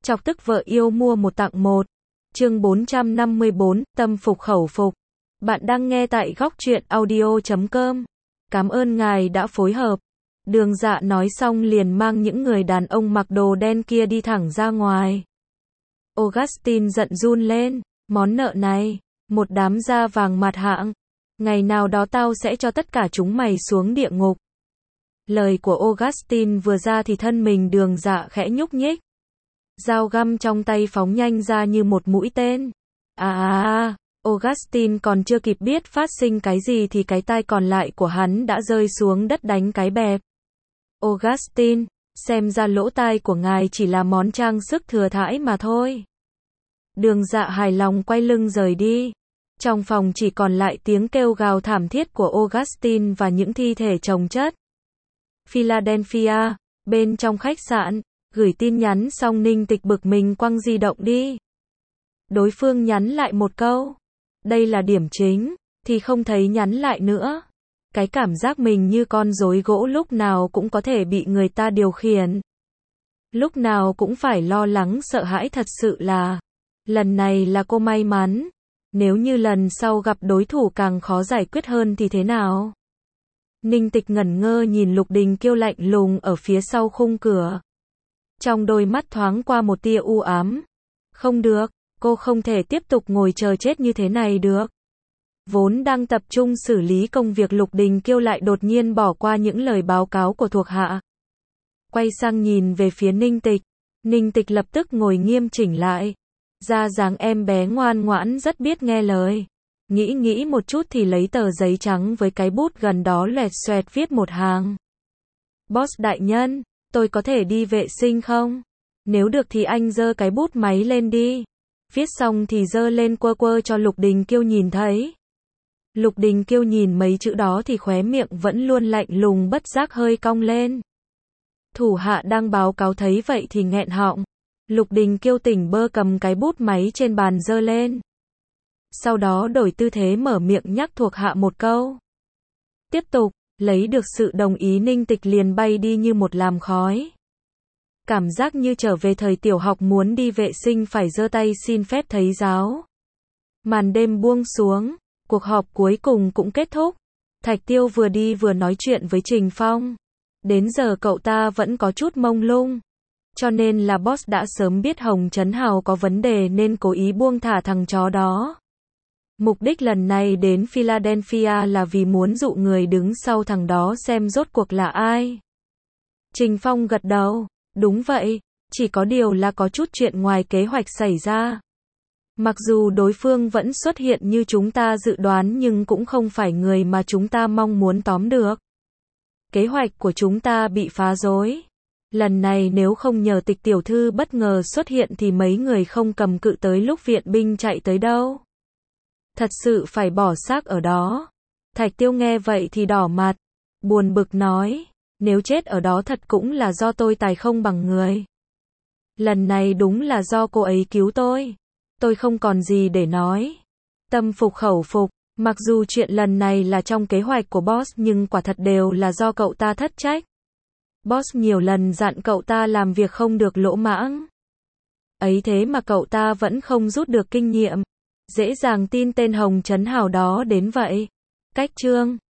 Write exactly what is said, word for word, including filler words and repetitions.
Chọc tức vợ yêu mua một tặng một. Chương bốn trăm năm mươi bốn, tâm phục khẩu phục. Bạn đang nghe tại góc truyện audio chấm com. Cảm ơn ngài đã phối hợp. Đường Dạ nói xong liền mang những người đàn ông mặc đồ đen kia đi thẳng ra ngoài. Augustine giận run lên, món nợ này, một đám da vàng mặt hạng. Ngày nào đó tao sẽ cho tất cả chúng mày xuống địa ngục. Lời của Augustine vừa ra thì thân mình Đường Dạ khẽ nhúc nhích. Dao găm trong tay phóng nhanh ra như một mũi tên. À à à, Augustine còn chưa kịp biết phát sinh cái gì thì cái tai còn lại của hắn đã rơi xuống đất đánh cái bẹp. Augustine, xem ra lỗ tai của ngài chỉ là món trang sức thừa thãi mà thôi. Đường Dạ hài lòng quay lưng rời đi. Trong phòng chỉ còn lại tiếng kêu gào thảm thiết của Augustine và những thi thể chồng chất. Philadelphia, bên trong khách sạn, gửi tin nhắn xong Ninh Tịch bực mình quăng di động đi. Đối phương nhắn lại một câu. Đây là điểm chính, thì không thấy nhắn lại nữa. Cái cảm giác mình như con rối gỗ lúc nào cũng có thể bị người ta điều khiển. Lúc nào cũng phải lo lắng sợ hãi thật sự là. Lần này là cô may mắn. Nếu như lần sau gặp đối thủ càng khó giải quyết hơn thì thế nào? Ninh Tịch ngẩn ngơ nhìn Lục Đình Kiêu lạnh lùng ở phía sau khung cửa. Trong đôi mắt thoáng qua một tia u ám. Không được, cô không thể tiếp tục ngồi chờ chết như thế này được. Vốn đang tập trung xử lý công việc Lục Đình Kiêu lại đột nhiên bỏ qua những lời báo cáo của thuộc hạ. Quay sang nhìn về phía Ninh Tịch. Ninh Tịch lập tức ngồi nghiêm chỉnh lại. Ra dáng em bé ngoan ngoãn rất biết nghe lời. Nghĩ nghĩ một chút thì lấy tờ giấy trắng với cái bút gần đó loẹt xoẹt viết một hàng. Boss đại nhân, tôi có thể đi vệ sinh không? Nếu được thì anh giơ cái bút máy lên đi. Viết xong thì giơ lên quơ quơ cho Lục Đình Kiêu nhìn thấy. Lục Đình Kiêu nhìn mấy chữ đó thì khóe miệng vẫn luôn lạnh lùng bất giác hơi cong lên. Thủ hạ đang báo cáo thấy vậy thì nghẹn họng. Lục Đình Kiêu tỉnh bơ cầm cái bút máy trên bàn giơ lên. Sau đó đổi tư thế mở miệng nhắc thuộc hạ một câu. Tiếp tục, lấy được sự đồng ý Ninh Tịch liền bay đi như một làn khói. Cảm giác như trở về thời tiểu học muốn đi vệ sinh phải giơ tay xin phép thầy giáo. Màn đêm buông xuống, cuộc họp cuối cùng cũng kết thúc. Thạch Tiêu vừa đi vừa nói chuyện với Trình Phong. Đến giờ cậu ta vẫn có chút mông lung. Cho nên là boss đã sớm biết Hồng Trấn Hào có vấn đề nên cố ý buông thả thằng chó đó. Mục đích lần này đến Philadelphia là vì muốn dụ người đứng sau thằng đó xem rốt cuộc là ai. Trình Phong gật đầu, đúng vậy, chỉ có điều là có chút chuyện ngoài kế hoạch xảy ra. Mặc dù đối phương vẫn xuất hiện như chúng ta dự đoán nhưng cũng không phải người mà chúng ta mong muốn tóm được. Kế hoạch của chúng ta bị phá rối. Lần này nếu không nhờ Tịch tiểu thư bất ngờ xuất hiện thì mấy người không cầm cự tới lúc viện binh chạy tới đâu. Thật sự phải bỏ xác ở đó. Thạch Tiêu nghe vậy thì đỏ mặt, buồn bực nói, nếu chết ở đó thật cũng là do tôi tài không bằng người. Lần này đúng là do cô ấy cứu tôi. Tôi không còn gì để nói. Tâm phục khẩu phục, mặc dù chuyện lần này là trong kế hoạch của boss nhưng quả thật đều là do cậu ta thất trách. Boss nhiều lần dặn cậu ta làm việc không được lỗ mãng. Ấy thế mà cậu ta vẫn không rút được kinh nghiệm. Dễ dàng tin tên Hồng Trấn Hào đó đến vậy. Cách chương